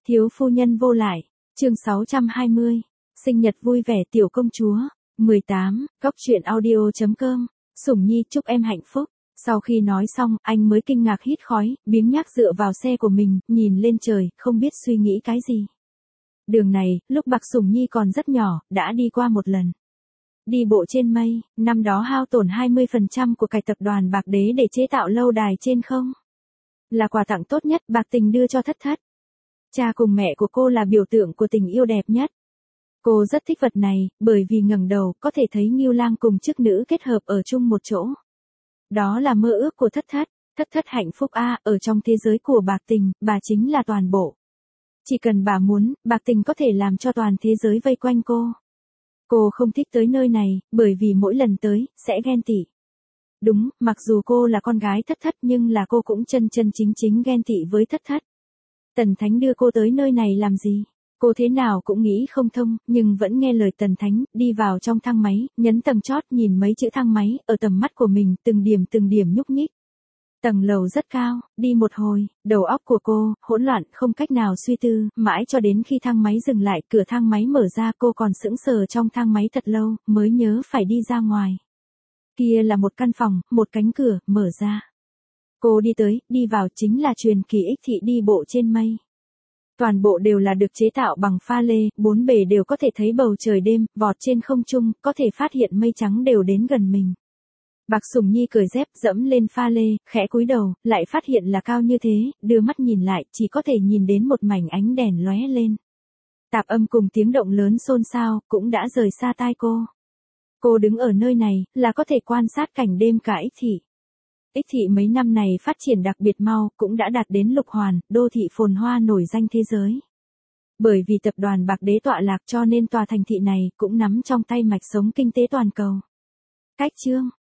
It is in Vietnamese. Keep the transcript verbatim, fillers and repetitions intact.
Thiếu phu nhân vô lại, chương sáu trăm hai mươi, sinh nhật vui vẻ tiểu công chúa, mười tám, góc truyện audio chấm com, Sủng Nhi chúc em hạnh phúc. Sau khi nói xong, anh mới kinh ngạc hít khói, biếng nhác dựa vào xe của mình, nhìn lên trời, không biết suy nghĩ cái gì. Đường này, lúc Bạc Sủng Nhi còn rất nhỏ, đã đi qua một lần. Đi bộ trên mây, năm đó hao tổn hai mươi phần trăm của cải tập đoàn Bạc Đế để chế tạo lâu đài trên không. Là quà tặng tốt nhất Bạc Tình đưa cho Thất Thất. Cha cùng mẹ của cô là biểu tượng của tình yêu đẹp nhất. Cô rất thích vật này, bởi vì ngẩng đầu có thể thấy Ngưu Lang cùng chức nữ kết hợp ở chung một chỗ. Đó là mơ ước của Thất Thất, Thất Thất hạnh phúc a, ở trong thế giới của Bạc Tình, bà chính là toàn bộ. Chỉ cần bà muốn, Bạc Tình có thể làm cho toàn thế giới vây quanh cô. Cô không thích tới nơi này, bởi vì mỗi lần tới, sẽ ghen tị. Đúng, mặc dù cô là con gái Thất Thất nhưng là cô cũng chân chân chính chính ghen tị với Thất Thất. Tần Thánh đưa cô tới nơi này làm gì? Cô thế nào cũng nghĩ không thông, nhưng vẫn nghe lời Tần Thánh, đi vào trong thang máy, nhấn tầng chót nhìn mấy chữ thang máy, ở tầm mắt của mình, từng điểm từng điểm nhúc nhích. Tầng lầu rất cao, đi một hồi, đầu óc của cô, hỗn loạn, không cách nào suy tư, mãi cho đến khi thang máy dừng lại, cửa thang máy mở ra cô còn sững sờ trong thang máy thật lâu, mới nhớ phải đi ra ngoài. Kia là một căn phòng, một cánh cửa, mở ra. Cô đi tới, đi vào chính là truyền kỳ ích thị đi bộ trên mây. Toàn bộ đều là được chế tạo bằng pha lê, bốn bề đều có thể thấy bầu trời đêm, vọt trên không trung, có thể phát hiện mây trắng đều đến gần mình. Bạc Sủng Nhi cởi dép, dẫm lên pha lê, khẽ cúi đầu, lại phát hiện là cao như thế, đưa mắt nhìn lại, chỉ có thể nhìn đến một mảnh ánh đèn lóe lên. Tạp âm cùng tiếng động lớn xôn xao, cũng đã rời xa tai cô. Cô đứng ở nơi này, là có thể quan sát cảnh đêm cả ích thị. Ích thị mấy năm này phát triển đặc biệt mau, cũng đã đạt đến lục hoàn, đô thị phồn hoa nổi danh thế giới. Bởi vì tập đoàn Bạc Đế tọa lạc cho nên tòa thành thị này cũng nắm trong tay mạch sống kinh tế toàn cầu. Cách chương,